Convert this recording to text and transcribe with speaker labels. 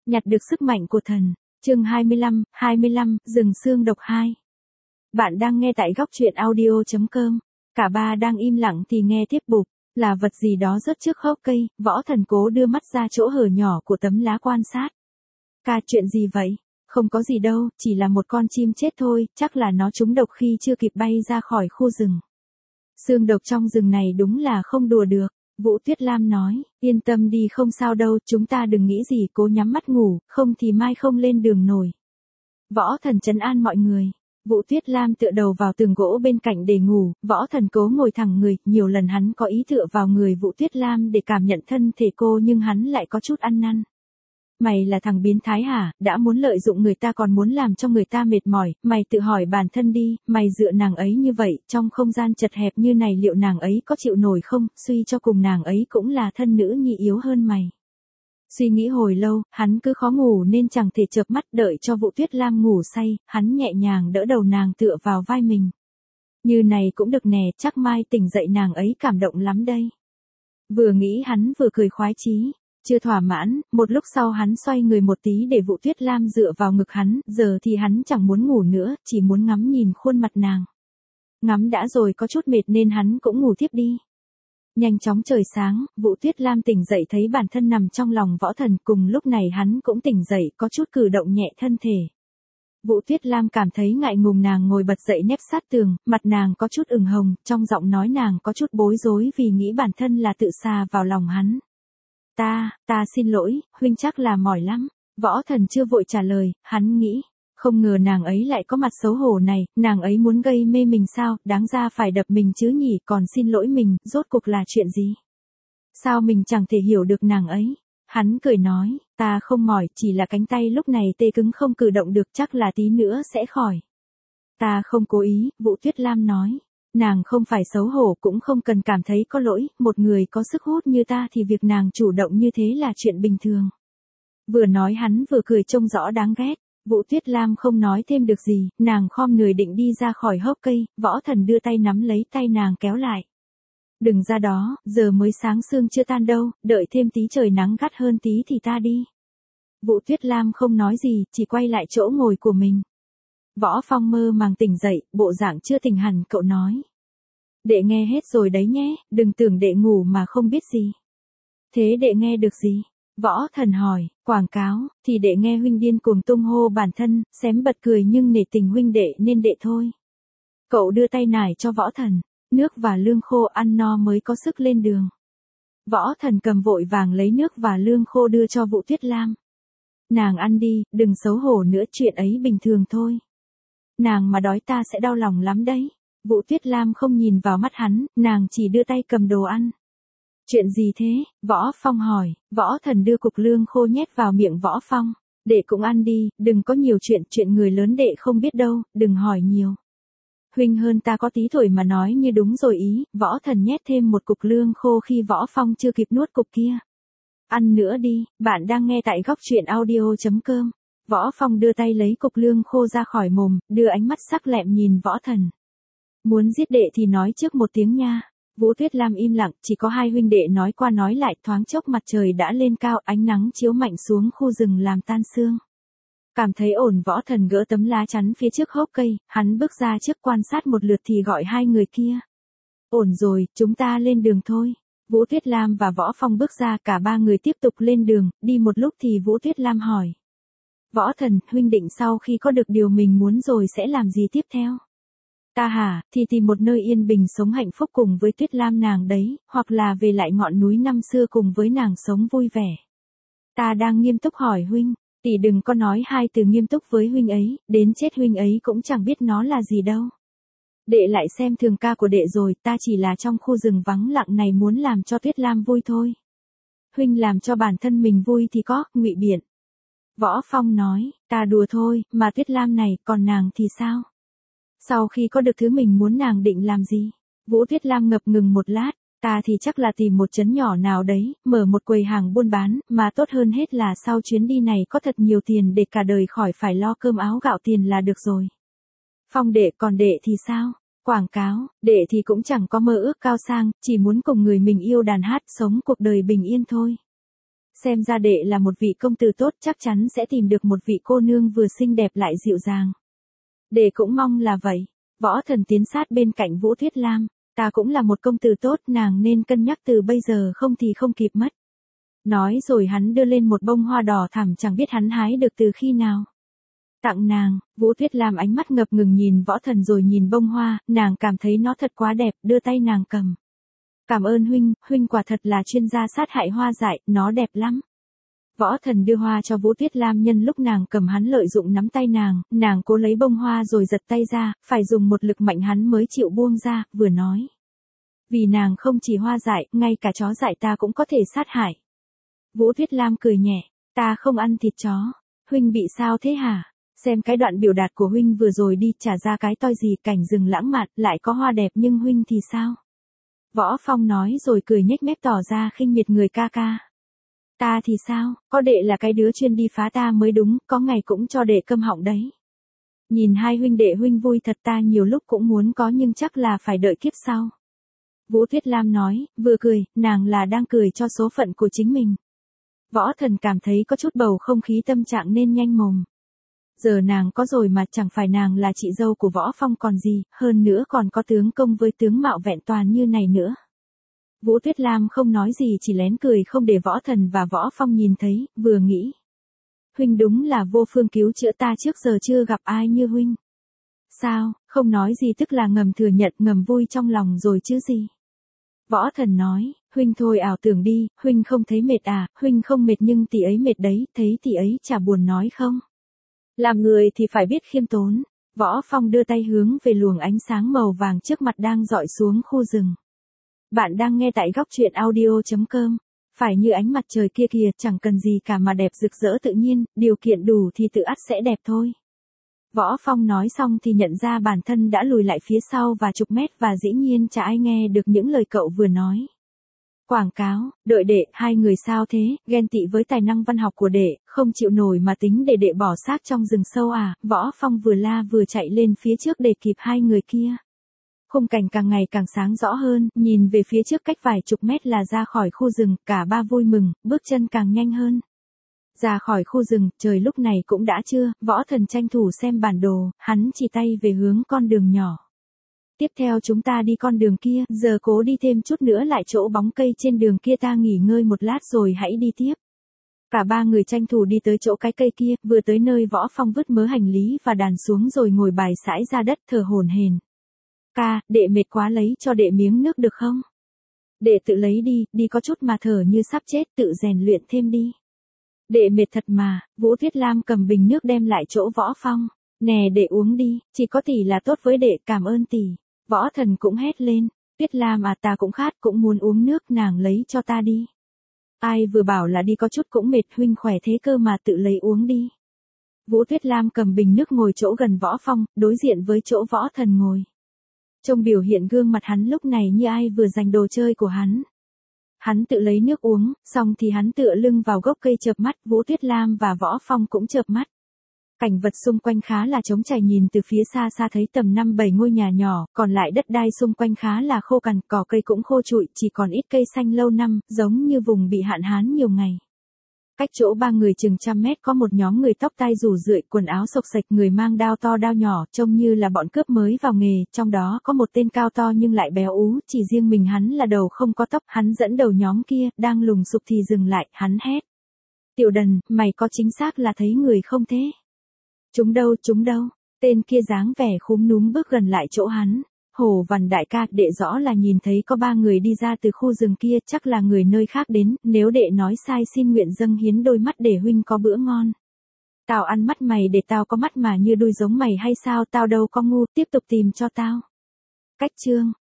Speaker 1: Nhặt được sức mạnh của thần. Chương 25, rừng xương độc 2. Bạn đang nghe tại góc truyện audio.com. Cả ba đang im lặng thì nghe tiếp bụp, là vật gì đó rớt trước gốc cây, Võ Thần cố đưa mắt ra chỗ hở nhỏ của tấm lá quan sát. Ca, chuyện gì vậy? Không có gì đâu, chỉ là một con chim chết thôi, chắc là nó trúng độc khi chưa kịp bay ra khỏi khu rừng. Xương độc trong rừng này đúng là không đùa được. Vũ Tuyết Lam nói, yên tâm đi, không sao đâu, chúng ta đừng nghĩ gì, cố nhắm mắt ngủ, không thì mai không lên đường nổi. Võ Thần trấn an mọi người. Vũ Tuyết Lam tựa đầu vào tường gỗ bên cạnh để ngủ, Võ Thần cố ngồi thẳng người, nhiều lần hắn có ý tựa vào người Vũ Tuyết Lam để cảm nhận thân thể cô nhưng hắn lại có chút ăn năn. Mày là thằng biến thái hả, đã muốn lợi dụng người ta còn muốn làm cho người ta mệt mỏi, mày tự hỏi bản thân đi, mày dựa nàng ấy như vậy, trong không gian chật hẹp như này liệu nàng ấy có chịu nổi không, suy cho cùng nàng ấy cũng là thân nữ nhi yếu hơn mày. Suy nghĩ hồi lâu, hắn cứ khó ngủ nên chẳng thể chợp mắt, đợi cho Vũ Tuyết Lam ngủ say, hắn nhẹ nhàng đỡ đầu nàng tựa vào vai mình. Như này cũng được nè, chắc mai tỉnh dậy nàng ấy cảm động lắm đây. Vừa nghĩ hắn vừa cười khoái chí. Chưa thỏa mãn, một lúc sau hắn xoay người một tí để Vũ Tuyết Lam dựa vào ngực hắn, giờ thì hắn chẳng muốn ngủ nữa, chỉ muốn ngắm nhìn khuôn mặt nàng. Ngắm đã rồi có chút mệt nên hắn cũng ngủ tiếp đi. Nhanh chóng trời sáng, Vũ Tuyết Lam tỉnh dậy thấy bản thân nằm trong lòng Võ Thần, cùng lúc này hắn cũng tỉnh dậy, có chút cử động nhẹ thân thể. Vũ Tuyết Lam cảm thấy ngại ngùng, nàng ngồi bật dậy nép sát tường, mặt nàng có chút ửng hồng, trong giọng nói nàng có chút bối rối vì nghĩ bản thân là tự sa vào lòng hắn. Ta xin lỗi, huynh chắc là mỏi lắm. Võ Thần chưa vội trả lời, hắn nghĩ, không ngờ nàng ấy lại có mặt xấu hổ này, nàng ấy muốn gây mê mình sao, đáng ra phải đập mình chứ nhỉ, còn xin lỗi mình, rốt cuộc là chuyện gì? Sao mình chẳng thể hiểu được nàng ấy? Hắn cười nói, ta không mỏi, chỉ là cánh tay lúc này tê cứng không cử động được, chắc là tí nữa sẽ khỏi. Ta không cố ý, Vũ Tuyết Lam nói. Nàng không phải xấu hổ, cũng không cần cảm thấy có lỗi, một người có sức hút như ta thì việc nàng chủ động như thế là chuyện bình thường. Vừa nói hắn vừa cười trông rõ đáng ghét. Vũ Tuyết Lam không nói thêm được gì, nàng khom người định đi ra khỏi hốc cây, Võ Thần đưa tay nắm lấy tay nàng kéo lại. Đừng ra đó, giờ mới sáng sương chưa tan đâu, đợi thêm tí trời nắng gắt hơn tí thì ta đi. Vũ Tuyết Lam không nói gì, chỉ quay lại chỗ ngồi của mình. Võ Phong mơ màng tỉnh dậy, bộ dạng chưa tỉnh hẳn, cậu nói. Đệ nghe hết rồi đấy nhé, đừng tưởng đệ ngủ mà không biết gì. Thế đệ nghe được gì? Võ Thần hỏi, quảng cáo, thì đệ nghe huynh điên cuồng tung hô bản thân, xém bật cười nhưng nể tình huynh đệ nên đệ thôi. Cậu đưa tay nải cho Võ Thần, nước và lương khô, ăn no mới có sức lên đường. Võ Thần cầm vội vàng lấy nước và lương khô đưa cho Vũ Tuyết Lam. Nàng ăn đi, đừng xấu hổ nữa, chuyện ấy bình thường thôi. Nàng mà đói ta sẽ đau lòng lắm đấy. Vũ Tuyết Lam không nhìn vào mắt hắn, nàng chỉ đưa tay cầm đồ ăn. Chuyện gì thế? Võ Phong hỏi. Võ Thần đưa cục lương khô nhét vào miệng Võ Phong. Đệ cũng ăn đi, đừng có nhiều chuyện người lớn đệ không biết đâu, đừng hỏi nhiều. Huynh hơn ta có tí tuổi mà nói như đúng rồi ý. Võ Thần nhét thêm một cục lương khô khi Võ Phong chưa kịp nuốt cục kia. Ăn nữa đi, bạn đang nghe tại góc truyện audio.com. Võ Phong đưa tay lấy cục lương khô ra khỏi mồm, đưa ánh mắt sắc lẹm nhìn Võ Thần. Muốn giết đệ thì nói trước một tiếng nha. Vũ Tuyết Lam im lặng, chỉ có hai huynh đệ nói qua nói lại, thoáng chốc mặt trời đã lên cao, ánh nắng chiếu mạnh xuống khu rừng làm tan sương. Cảm thấy ổn, Võ Thần gỡ tấm lá chắn phía trước hốc cây, hắn bước ra trước quan sát một lượt thì gọi hai người kia. Ổn rồi, chúng ta lên đường thôi. Vũ Tuyết Lam và Võ Phong bước ra, cả ba người tiếp tục lên đường, đi một lúc thì Vũ Tuyết Lam hỏi. Võ Thần, huynh định sau khi có được điều mình muốn rồi sẽ làm gì tiếp theo? Ta hả, thì tìm một nơi yên bình sống hạnh phúc cùng với Tuyết Lam nàng đấy, hoặc là về lại ngọn núi năm xưa cùng với nàng sống vui vẻ. Ta đang nghiêm túc hỏi huynh, tỷ đừng có nói hai từ nghiêm túc với huynh ấy, đến chết huynh ấy cũng chẳng biết nó là gì đâu. Đệ lại xem thường ca của đệ rồi, ta chỉ là trong khu rừng vắng lặng này muốn làm cho Tuyết Lam vui thôi. Huynh làm cho bản thân mình vui thì có, ngụy biện. Võ Phong nói, ta đùa thôi, mà Tuyết Lam này, còn nàng thì sao? Sau khi có được thứ mình muốn nàng định làm gì? Vũ Tuyết Lam ngập ngừng một lát, ta thì chắc là tìm một trấn nhỏ nào đấy, mở một quầy hàng buôn bán, mà tốt hơn hết là sau chuyến đi này có thật nhiều tiền để cả đời khỏi phải lo cơm áo gạo tiền là được rồi. Phong đệ, còn đệ thì sao? Quảng cáo, đệ thì cũng chẳng có mơ ước cao sang, chỉ muốn cùng người mình yêu đàn hát, sống cuộc đời bình yên thôi. Xem ra đệ là một vị công tử tốt, chắc chắn sẽ tìm được một vị cô nương vừa xinh đẹp lại dịu dàng. Đệ cũng mong là vậy. Võ Thần tiến sát bên cạnh Vũ Tuyết Lam. Ta cũng là một công tử tốt, nàng nên cân nhắc từ bây giờ không thì không kịp mất. Nói rồi hắn đưa lên một bông hoa đỏ thẳm chẳng biết hắn hái được từ khi nào. Tặng nàng. Vũ Tuyết Lam ánh mắt ngập ngừng nhìn Võ Thần rồi nhìn bông hoa, nàng cảm thấy nó thật quá đẹp, đưa tay nàng cầm. Cảm ơn huynh, huynh quả thật là chuyên gia sát hại hoa dại, nó đẹp lắm. Võ Thần đưa hoa cho Vũ Tuyết Lam, nhân lúc nàng cầm hắn lợi dụng nắm tay nàng cố lấy bông hoa rồi giật tay ra, phải dùng một lực mạnh hắn mới chịu buông ra, vừa nói. Vì nàng không chỉ hoa dại, ngay cả chó dại ta cũng có thể sát hại. Vũ Tuyết Lam cười nhẹ, ta không ăn thịt chó. Huynh bị sao thế hả? Xem cái đoạn biểu đạt của huynh vừa rồi đi, trả ra cái toi gì, cảnh rừng lãng mạn, lại có hoa đẹp nhưng huynh thì sao? Võ Phong nói rồi cười nhếch mép tỏ ra khinh miệt người ca ca. Ta thì sao, có đệ là cái đứa chuyên đi phá ta mới đúng, có ngày cũng cho đệ câm họng đấy. Nhìn hai huynh đệ huynh vui thật, ta nhiều lúc cũng muốn có nhưng chắc là phải đợi kiếp sau. Vũ Tuyết Lam nói, vừa cười, nàng là đang cười cho số phận của chính mình. Võ Thần cảm thấy có chút bầu không khí tâm trạng nên nhanh mồm. Giờ nàng có rồi mà, chẳng phải nàng là chị dâu của Võ Phong còn gì, hơn nữa còn có tướng công với tướng mạo vẹn toàn như này nữa. Vũ Tuyết Lam không nói gì, chỉ lén cười không để Võ Thần và Võ Phong nhìn thấy, vừa nghĩ. Huynh đúng là vô phương cứu chữa, ta trước giờ chưa gặp ai như huynh. Sao, không nói gì tức là ngầm thừa nhận, ngầm vui trong lòng rồi chứ gì. Võ Thần nói, huynh thôi ảo tưởng đi, huynh không thấy mệt à, huynh không mệt nhưng tỷ ấy mệt đấy, thấy tỷ ấy chả buồn nói không. Làm người thì phải biết khiêm tốn. Võ Phong đưa tay hướng về luồng ánh sáng màu vàng trước mặt đang dọi xuống khu rừng. Bạn đang nghe tại góc truyện audio.com. Phải như ánh mặt trời kia kìa, chẳng cần gì cả mà đẹp rực rỡ tự nhiên, điều kiện đủ thì tự ắt sẽ đẹp thôi. Võ Phong nói xong thì nhận ra bản thân đã lùi lại phía sau và chục mét và dĩ nhiên chả ai nghe được những lời cậu vừa nói. Quảng cáo, đợi đệ, hai người sao thế, ghen tị với tài năng văn học của đệ, không chịu nổi mà tính để đệ bỏ xác trong rừng sâu à, Võ Phong vừa la vừa chạy lên phía trước để kịp hai người kia. Khung cảnh càng ngày càng sáng rõ hơn, nhìn về phía trước cách vài chục mét là ra khỏi khu rừng, cả ba vui mừng, bước chân càng nhanh hơn. Ra khỏi khu rừng, trời lúc này cũng đã trưa, Võ Thần tranh thủ xem bản đồ, hắn chỉ tay về hướng con đường nhỏ. Tiếp theo chúng ta đi con đường kia, giờ cố đi thêm chút nữa lại chỗ bóng cây trên đường kia, ta nghỉ ngơi một lát rồi hãy đi tiếp. Cả ba người tranh thủ đi tới chỗ cái cây kia, vừa tới nơi Võ Phong vứt mớ hành lý và đàn xuống rồi ngồi bài sải ra đất thở hổn hển. Ca, đệ mệt quá, lấy cho đệ miếng nước được không? Đệ tự lấy đi, đi có chút mà thở như sắp chết, tự rèn luyện thêm đi. Đệ mệt thật mà. Vũ Tuyết Lam cầm bình nước đem lại chỗ Võ Phong. Nè đệ uống đi, chỉ có tỷ là tốt với đệ, cảm ơn tỷ. Võ Thần cũng hét lên, Tuyết Lam à, ta cũng khát, cũng muốn uống nước, nàng lấy cho ta đi. Ai vừa bảo là đi có chút cũng mệt, huynh khỏe thế cơ mà, tự lấy uống đi. Vũ Tuyết Lam cầm bình nước ngồi chỗ gần Võ Phong, đối diện với chỗ Võ Thần ngồi. Trông biểu hiện gương mặt hắn lúc này như ai vừa giành đồ chơi của hắn. Hắn tự lấy nước uống, xong thì hắn tựa lưng vào gốc cây chợp mắt, Vũ Tuyết Lam và Võ Phong cũng chợp mắt. Cảnh vật xung quanh khá là trống trải, nhìn từ phía xa xa thấy tầm 5-7 ngôi nhà nhỏ, còn lại đất đai xung quanh khá là khô cằn, cỏ cây cũng khô trụi, chỉ còn ít cây xanh lâu năm, giống như vùng bị hạn hán nhiều ngày. Cách chỗ ba người chừng 100 mét có một nhóm người tóc tai rủ rượi, quần áo xộc xệch, người mang đao to đao nhỏ, trông như là bọn cướp mới vào nghề, trong đó có một tên cao to nhưng lại béo ú, chỉ riêng mình hắn là đầu không có tóc, hắn dẫn đầu nhóm kia, đang lùng sục thì dừng lại, hắn hét. Tiểu Đần, mày có chính xác là thấy người không thế? Chúng đâu, tên kia dáng vẻ khúm núm bước gần lại chỗ hắn. Hổ Vằn đại ca, đệ rõ là nhìn thấy có ba người đi ra từ khu rừng kia, chắc là người nơi khác đến, nếu đệ nói sai xin nguyện dâng hiến đôi mắt để huynh có bữa ngon. Tao ăn mắt mày để tao có mắt mà như đuôi giống mày hay sao, tao đâu có ngu, tiếp tục tìm cho tao. Cách chương,